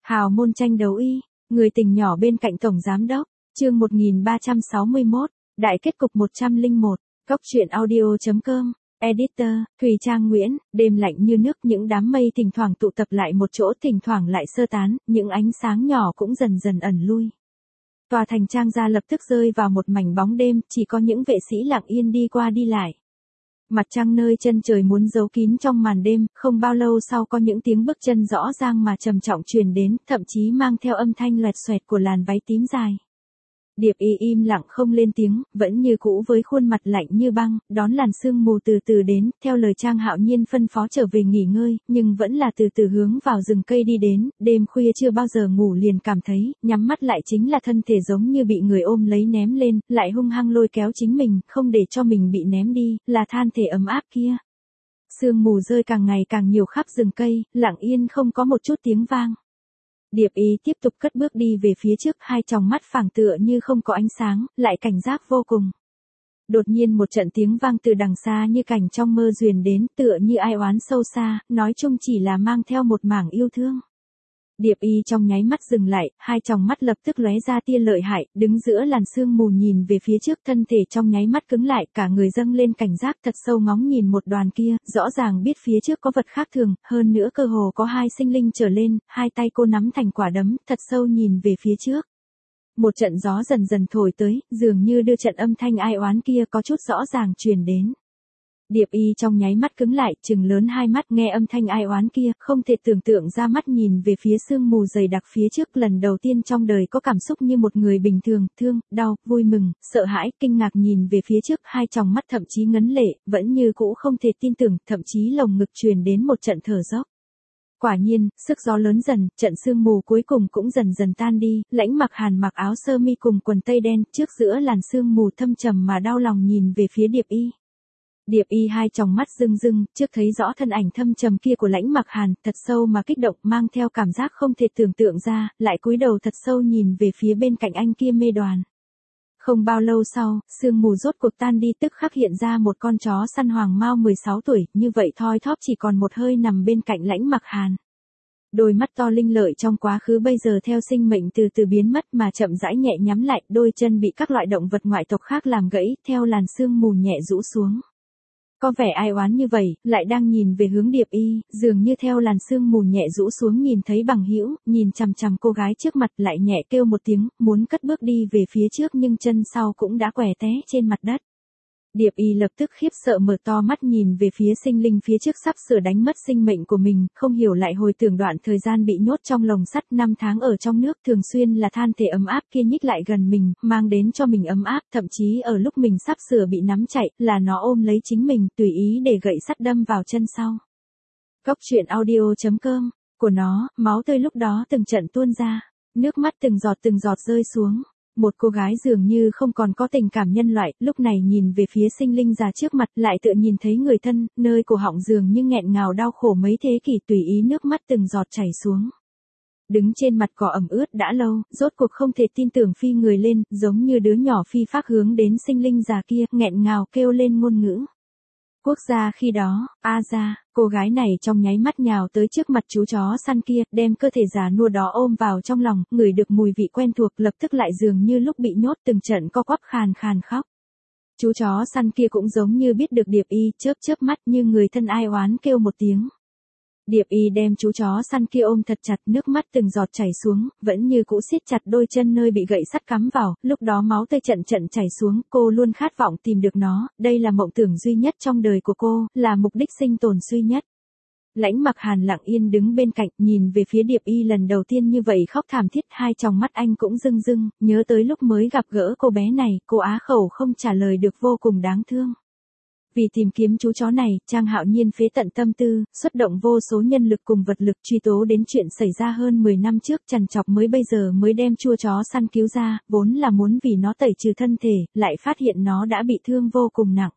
Hào môn tranh đấu y, người tình nhỏ bên cạnh tổng giám đốc, chương 1361, đại kết cục 101, góc truyện audio.com, editor, Thùy Trang Nguyễn, đêm lạnh như nước, những đám mây thỉnh thoảng tụ tập lại một chỗ, thỉnh thoảng lại sơ tán, những ánh sáng nhỏ cũng dần dần ẩn lui. Tòa thành Trang gia lập tức rơi vào một mảnh bóng đêm, chỉ có những vệ sĩ lặng yên đi qua đi lại. Mặt trăng nơi chân trời muốn giấu kín trong màn đêm, không bao lâu sau có những tiếng bước chân rõ ràng mà trầm trọng truyền đến, thậm chí mang theo âm thanh loẹt xoẹt của làn váy tím dài. Điệp Y im lặng không lên tiếng, vẫn như cũ với khuôn mặt lạnh như băng, đón làn sương mù từ từ đến, theo lời Trang Hạo Nhiên phân phó trở về nghỉ ngơi, nhưng vẫn là từ từ hướng vào rừng cây đi đến, đêm khuya chưa bao giờ ngủ liền cảm thấy, nhắm mắt lại chính là thân thể giống như bị người ôm lấy ném lên, lại hung hăng lôi kéo chính mình, không để cho mình bị ném đi, là than thể ấm áp kia. Sương mù rơi càng ngày càng nhiều khắp rừng cây, lặng yên không có một chút tiếng vang. Điệp Y tiếp tục cất bước đi về phía trước, hai tròng mắt phẳng tựa như không có ánh sáng, lại cảnh giác vô cùng. Đột nhiên một trận tiếng vang từ đằng xa như cảnh trong mơ duyên đến, tựa như ai oán sâu xa, nói chung chỉ là mang theo một mảng yêu thương. Điệp Y trong nháy mắt dừng lại, hai tròng mắt lập tức lóe ra tia lợi hại, đứng giữa làn sương mù nhìn về phía trước, thân thể trong nháy mắt cứng lại, cả người dâng lên cảnh giác thật sâu, ngóng nhìn một đoàn kia, rõ ràng biết phía trước có vật khác thường, hơn nữa cơ hồ có hai sinh linh trở lên, hai tay cô nắm thành quả đấm, thật sâu nhìn về phía trước. Một trận gió dần dần thổi tới, dường như đưa trận âm thanh ai oán kia có chút rõ ràng truyền đến. Điệp Y trong nháy mắt cứng lại, trừng lớn hai mắt, nghe âm thanh ai oán kia, không thể tưởng tượng ra, mắt nhìn về phía sương mù dày đặc phía trước, lần đầu tiên trong đời có cảm xúc như một người bình thường, thương, đau, vui mừng, sợ hãi, kinh ngạc nhìn về phía trước, hai tròng mắt thậm chí ngấn lệ, vẫn như cũ không thể tin tưởng, thậm chí lồng ngực truyền đến một trận thở dốc. Quả nhiên, sức gió lớn dần, trận sương mù cuối cùng cũng dần dần tan đi, Lãnh Mặc Hàn mặc áo sơ mi cùng quần tây đen, trước giữa làn sương mù thâm trầm mà đau lòng nhìn về phía Điệp Y. Điệp Y hai tròng mắt rưng rưng, trước thấy rõ thân ảnh thâm trầm kia của Lãnh Mặc Hàn, thật sâu mà kích động, mang theo cảm giác không thể tưởng tượng ra, lại cúi đầu thật sâu nhìn về phía bên cạnh anh kia mê đoàn. Không bao lâu sau, sương mù rốt cuộc tan đi, tức khắc hiện ra một con chó săn hoàng mao 16 tuổi, như vậy thoi thóp chỉ còn một hơi nằm bên cạnh Lãnh Mặc Hàn. Đôi mắt to linh lợi trong quá khứ bây giờ theo sinh mệnh từ từ biến mất mà chậm rãi nhẹ nhắm lại, đôi chân bị các loại động vật ngoại tộc khác làm gãy, theo làn sương mù nhẹ rũ xuống. Có vẻ ai oán như vậy, lại đang nhìn về hướng Điệp Y, dường như theo làn sương mù nhẹ rũ xuống nhìn thấy bằng hữu, nhìn chằm chằm cô gái trước mặt, lại nhẹ kêu một tiếng, muốn cất bước đi về phía trước nhưng chân sau cũng đã què té trên mặt đất. Điệp Y lập tức khiếp sợ mở to mắt nhìn về phía sinh linh phía trước sắp sửa đánh mất sinh mệnh của mình, không hiểu lại hồi tưởng đoạn thời gian bị nhốt trong lồng sắt 5 tháng ở trong nước, thường xuyên là than thể ấm áp kia nhích lại gần mình, mang đến cho mình ấm áp, thậm chí ở lúc mình sắp sửa bị nắm chạy, là nó ôm lấy chính mình, tùy ý để gậy sắt đâm vào chân sau. Góc truyện audio.com, của nó, máu tươi lúc đó từng trận tuôn ra, nước mắt từng giọt rơi xuống. Một cô gái dường như không còn có tình cảm nhân loại, lúc này nhìn về phía sinh linh già trước mặt, lại tựa nhìn thấy người thân, nơi cổ họng dường như nghẹn ngào đau khổ mấy thế kỷ, tùy ý nước mắt từng giọt chảy xuống. Đứng trên mặt cỏ ẩm ướt đã lâu, rốt cuộc không thể tin tưởng phi người lên, giống như đứa nhỏ phi phác hướng đến sinh linh già kia, nghẹn ngào kêu lên ngôn ngữ. Quốc gia khi đó, A gia, cô gái này trong nháy mắt nhào tới trước mặt chú chó săn kia, đem cơ thể già nua đó ôm vào trong lòng, ngửi được mùi vị quen thuộc, lập tức lại dường như lúc bị nhốt từng trận co quắp khàn khàn khóc. Chú chó săn kia cũng giống như biết được Điệp Y, chớp chớp mắt như người thân ai oán kêu một tiếng. Điệp Y đem chú chó săn kia ôm thật chặt, nước mắt từng giọt chảy xuống, vẫn như cũ siết chặt đôi chân nơi bị gậy sắt cắm vào, lúc đó máu tươi trận chảy xuống, cô luôn khát vọng tìm được nó, đây là mộng tưởng duy nhất trong đời của cô, là mục đích sinh tồn duy nhất. Lãnh Mặc Hàn lặng yên đứng bên cạnh, nhìn về phía Điệp Y lần đầu tiên như vậy khóc thảm thiết, hai tròng mắt anh cũng rưng rưng, nhớ tới lúc mới gặp gỡ cô bé này, cô á khẩu không trả lời được, vô cùng đáng thương. Vì tìm kiếm chú chó này, Trang Hạo Nhiên phế tận tâm tư, xuất động vô số nhân lực cùng vật lực truy tố đến chuyện xảy ra hơn 10 năm trước, trằn trọc mới bây giờ mới đem chua chó săn cứu ra, vốn là muốn vì nó tẩy trừ thân thể, lại phát hiện nó đã bị thương vô cùng nặng.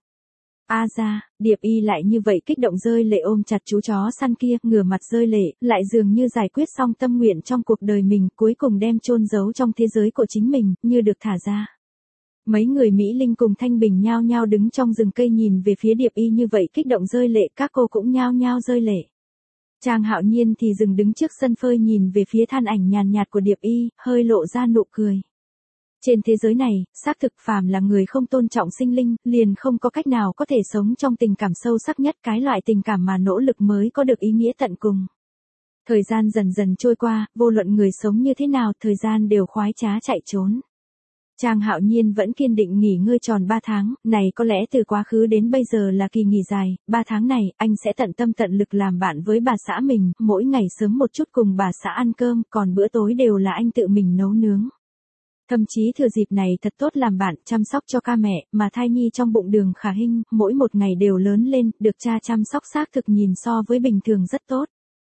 A gia, Điệp Y lại như vậy kích động rơi lệ ôm chặt chú chó săn kia, ngửa mặt rơi lệ, lại dường như giải quyết xong tâm nguyện trong cuộc đời mình, cuối cùng đem chôn giấu trong thế giới của chính mình, như được thả ra. Mấy người Mỹ Linh cùng Thanh Bình nhao nhao đứng trong rừng cây nhìn về phía Điệp Y như vậy kích động rơi lệ, các cô cũng nhao nhao rơi lệ. Trang Hạo Nhiên thì dừng đứng trước sân phơi nhìn về phía than ảnh nhàn nhạt của Điệp Y, hơi lộ ra nụ cười. Trên thế giới này, xác thực phàm là người không tôn trọng sinh linh, liền không có cách nào có thể sống trong tình cảm sâu sắc nhất, cái loại tình cảm mà nỗ lực mới có được ý nghĩa tận cùng. Thời gian dần dần trôi qua, vô luận người sống như thế nào, thời gian đều khoái trá chạy trốn. Trang Hạo Nhiên vẫn kiên định nghỉ ngơi tròn 3 tháng, này có lẽ từ quá khứ đến bây giờ là kỳ nghỉ dài, 3 tháng này, anh sẽ tận tâm tận lực làm bạn với bà xã mình, mỗi ngày sớm một chút cùng bà xã ăn cơm, còn bữa tối đều là anh tự mình nấu nướng. Thậm chí thừa dịp này thật tốt làm bạn, chăm sóc cho ca mẹ, mà thai nhi trong bụng Đường Khả Hinh, mỗi một ngày đều lớn lên, được cha chăm sóc xác thực nhìn so với bình thường rất tốt.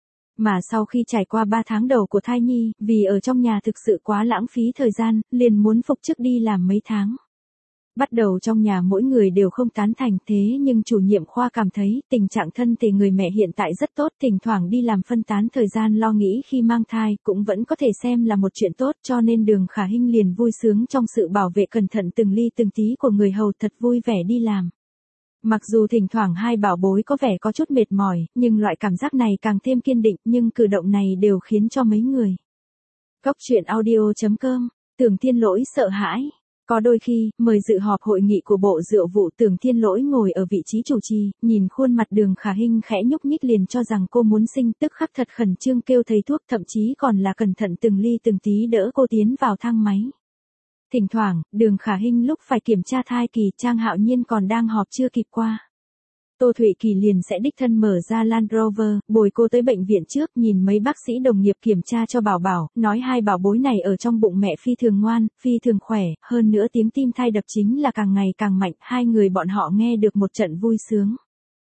Mà sau khi trải qua 3 tháng đầu của thai nhi, vì ở trong nhà thực sự quá lãng phí thời gian, liền muốn phục chức đi làm mấy tháng. Bắt đầu trong nhà mỗi người đều không tán thành, thế nhưng chủ nhiệm khoa cảm thấy tình trạng thân thể người mẹ hiện tại rất tốt, thỉnh thoảng đi làm phân tán thời gian lo nghĩ khi mang thai cũng vẫn có thể xem là một chuyện tốt, cho nên Đường Khả Hinh liền vui sướng trong sự bảo vệ cẩn thận từng ly từng tí của người hầu, thật vui vẻ đi làm. Mặc dù thỉnh thoảng hai bảo bối có vẻ có chút mệt mỏi, nhưng loại cảm giác này càng thêm kiên định, nhưng cử động này đều khiến cho mấy người. Góc truyện audio.com, Tưởng Thiên Lỗi sợ hãi. Có đôi khi, mời dự họp hội nghị của Bộ Dựa vụ, Tưởng Thiên Lỗi ngồi ở vị trí chủ trì, nhìn khuôn mặt Đường Khả Hinh khẽ nhúc nhích liền cho rằng cô muốn sinh, tức khắc thật khẩn trương kêu thầy thuốc, thậm chí còn là cẩn thận từng ly từng tí đỡ cô tiến vào thang máy. Thỉnh thoảng, Đường Khả Hinh lúc phải kiểm tra thai kỳ, Trang Hạo Nhiên còn đang họp chưa kịp qua. Tô Thụy Kỳ liền sẽ đích thân mở ra Land Rover, bồi cô tới bệnh viện trước, nhìn mấy bác sĩ đồng nghiệp kiểm tra cho Bảo Bảo, nói hai bảo bối này ở trong bụng mẹ phi thường ngoan, phi thường khỏe, hơn nữa tiếng tim thai đập chính là càng ngày càng mạnh, hai người bọn họ nghe được một trận vui sướng.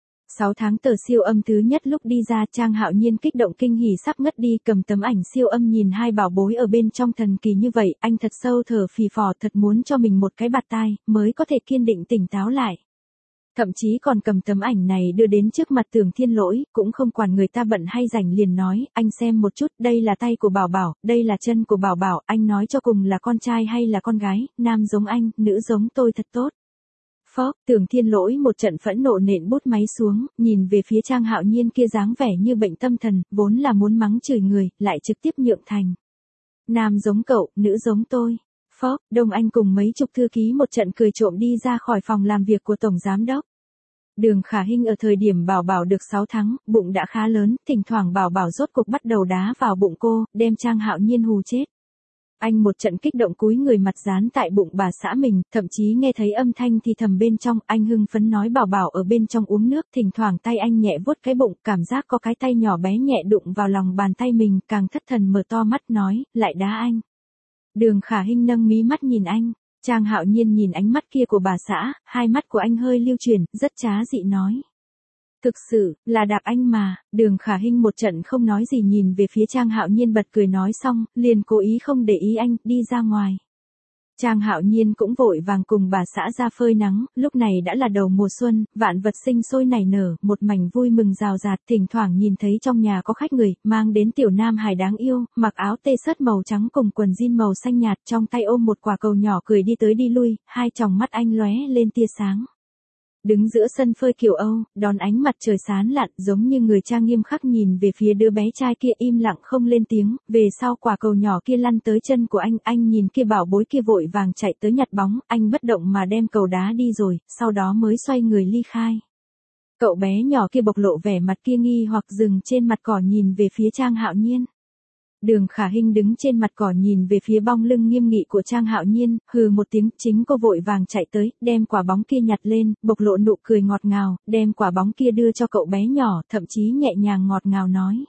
6 tháng tờ siêu âm thứ nhất lúc đi ra, Trang Hạo Nhiên kích động kinh hỉ sắp ngất đi, cầm tấm ảnh siêu âm nhìn hai bảo bối ở bên trong thần kỳ như vậy, anh thật sâu thở phì phò, thật muốn cho mình một cái bạt tai, mới có thể kiên định tỉnh táo lại. Thậm chí còn cầm tấm ảnh này đưa đến trước mặt Tưởng Thiên Lỗi, cũng không quản người ta bận hay rảnh liền nói, anh xem một chút, đây là tay của Bảo Bảo, đây là chân của Bảo Bảo, anh nói cho cùng là con trai hay là con gái, nam giống anh, nữ giống tôi thật tốt. Phó, Tưởng Thiên Lỗi một trận phẫn nộ nện bút máy xuống, nhìn về phía Trang Hạo Nhiên kia dáng vẻ như bệnh tâm thần, vốn là muốn mắng chửi người, lại trực tiếp nhượng thành. Nam giống cậu, nữ giống tôi. Phó, Đông Anh cùng mấy chục thư ký một trận cười trộm đi ra khỏi phòng làm việc của Tổng Giám Đốc. Đường Khả Hinh ở thời điểm Bảo Bảo được 6 tháng, bụng đã khá lớn, thỉnh thoảng Bảo Bảo rốt cuộc bắt đầu đá vào bụng cô, đem Trang Hạo Nhiên hù chết. Anh một trận kích động cúi người mặt dán tại bụng bà xã mình, thậm chí nghe thấy âm thanh thì thầm bên trong, anh hưng phấn nói Bảo Bảo ở bên trong uống nước, thỉnh thoảng tay anh nhẹ vuốt cái bụng, cảm giác có cái tay nhỏ bé nhẹ đụng vào lòng bàn tay mình, càng thất thần mở to mắt nói, lại đá anh. Đường Khả Hinh nâng mí mắt nhìn anh, Trang Hạo Nhiên nhìn ánh mắt kia của bà xã, hai mắt của anh hơi lưu chuyển, rất trá dị nói. Thực sự, là đạp anh mà. Đường Khả Hinh một trận không nói gì nhìn về phía Trang Hạo Nhiên bật cười nói xong, liền cố ý không để ý anh, đi ra ngoài. Trang Hạo Nhiên cũng vội vàng cùng bà xã ra phơi nắng, lúc này đã là đầu mùa xuân, vạn vật sinh sôi nảy nở, một mảnh vui mừng rào rạt, thỉnh thoảng nhìn thấy trong nhà có khách người, mang đến tiểu nam hài đáng yêu, mặc áo tê sớt màu trắng cùng quần jean màu xanh nhạt, trong tay ôm một quả cầu nhỏ cười đi tới đi lui, hai tròng mắt anh lóe lên tia sáng. Đứng giữa sân phơi kiểu Âu, đón ánh mặt trời sáng lạn, giống như người cha nghiêm khắc nhìn về phía đứa bé trai kia im lặng không lên tiếng, về sau quả cầu nhỏ kia lăn tới chân của anh nhìn kia bảo bối kia vội vàng chạy tới nhặt bóng, anh bất động mà đem cầu đá đi rồi, sau đó mới xoay người ly khai. Cậu bé nhỏ kia bộc lộ vẻ mặt kia nghi hoặc dừng trên mặt cỏ nhìn về phía Trang Hạo Nhiên. Đường Khả Hinh đứng trên mặt cỏ nhìn về phía bóng lưng nghiêm nghị của Trang Hạo Nhiên, hừ một tiếng, chính cô vội vàng chạy tới, đem quả bóng kia nhặt lên, bộc lộ nụ cười ngọt ngào, đem quả bóng kia đưa cho cậu bé nhỏ, thậm chí nhẹ nhàng ngọt ngào nói.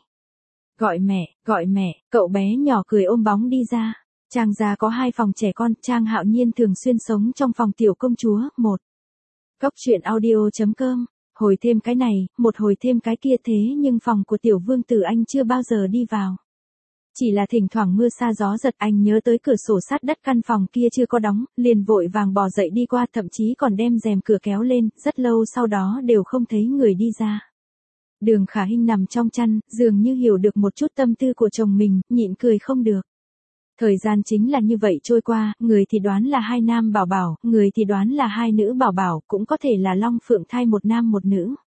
Gọi mẹ, cậu bé nhỏ cười ôm bóng đi ra. Trang gia có 2 phòng trẻ con, Trang Hạo Nhiên thường xuyên sống trong phòng tiểu công chúa, 1. Góc truyện audio.com, hồi thêm cái này, một hồi thêm cái kia thế nhưng phòng của tiểu vương tử anh chưa bao giờ đi vào. Chỉ là thỉnh thoảng mưa sa gió giật anh nhớ tới cửa sổ sát đất căn phòng kia chưa có đóng, liền vội vàng bò dậy đi qua thậm chí còn đem rèm cửa kéo lên, rất lâu sau đó đều không thấy người đi ra. Đường Khả Hinh nằm trong chăn, dường như hiểu được một chút tâm tư của chồng mình, nhịn cười không được. Thời gian chính là như vậy trôi qua, người thì đoán là 2 nam bảo bảo, người thì đoán là 2 nữ bảo bảo, cũng có thể là long phượng thai một nam một nữ.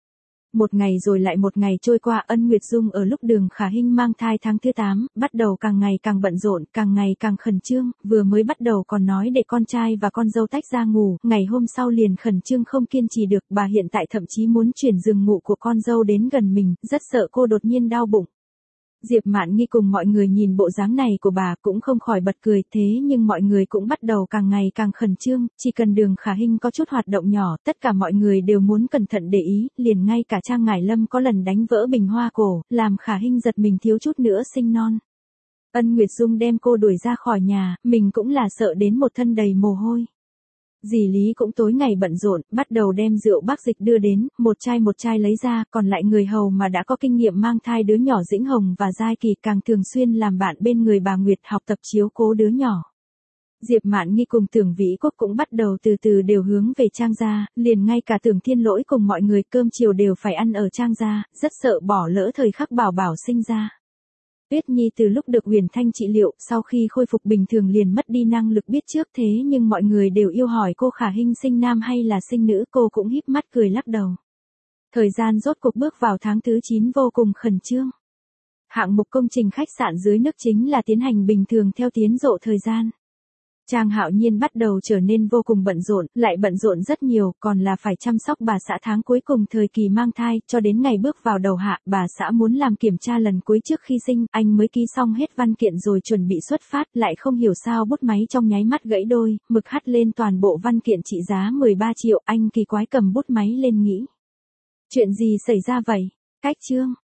Một ngày rồi lại một ngày trôi qua, Ân Nguyệt Dung ở lúc Đường Khả Hinh mang thai tháng thứ 8, bắt đầu càng ngày càng bận rộn, càng ngày càng khẩn trương, vừa mới bắt đầu còn nói để con trai và con dâu tách ra ngủ, ngày hôm sau liền khẩn trương không kiên trì được, bà hiện tại thậm chí muốn chuyển giường ngủ của con dâu đến gần mình, rất sợ cô đột nhiên đau bụng. Diệp Mạn Nghi cùng mọi người nhìn bộ dáng này của bà cũng không khỏi bật cười, thế nhưng mọi người cũng bắt đầu càng ngày càng khẩn trương, chỉ cần Đường Khả Hinh có chút hoạt động nhỏ, tất cả mọi người đều muốn cẩn thận để ý, liền ngay cả Trang Ngải Lâm có lần đánh vỡ bình hoa cổ, làm Khả Hinh giật mình thiếu chút nữa sinh non. Ân Nguyệt Dung đem cô đuổi ra khỏi nhà, mình cũng là sợ đến một thân đầy mồ hôi. Dì Lý cũng tối ngày bận rộn, bắt đầu đem rượu bác dịch đưa đến, một chai lấy ra, còn lại người hầu mà đã có kinh nghiệm mang thai đứa nhỏ Dĩnh Hồng và Giai Kỳ càng thường xuyên làm bạn bên người bà Nguyệt học tập chiếu cố đứa nhỏ. Diệp Mạn Nghi cùng Tưởng Vĩ Quốc cũng bắt đầu từ từ đều hướng về Trang gia, liền ngay cả Tưởng Thiên Lỗi cùng mọi người cơm chiều đều phải ăn ở Trang gia, rất sợ bỏ lỡ thời khắc Bảo Bảo sinh ra. Tuyết Nhi từ lúc được Huyền Thanh trị liệu, sau khi khôi phục bình thường liền mất đi năng lực biết trước, thế nhưng mọi người đều yêu hỏi cô Khả Hinh sinh nam hay là sinh nữ, cô cũng híp mắt cười lắc đầu. Thời gian rốt cuộc bước vào tháng thứ 9 vô cùng khẩn trương. Hạng mục công trình khách sạn dưới nước chính là tiến hành bình thường theo tiến độ thời gian. Trang Hạo Nhiên bắt đầu trở nên vô cùng bận rộn, lại bận rộn rất nhiều, còn là phải chăm sóc bà xã tháng cuối cùng thời kỳ mang thai, cho đến ngày bước vào đầu hạ, bà xã muốn làm kiểm tra lần cuối trước khi sinh, anh mới ký xong hết văn kiện rồi chuẩn bị xuất phát, lại không hiểu sao bút máy trong nháy mắt gãy đôi, mực hắt lên toàn bộ văn kiện trị giá 13 triệu, anh kỳ quái cầm bút máy lên nghĩ. Chuyện gì xảy ra vậy? Cách chương.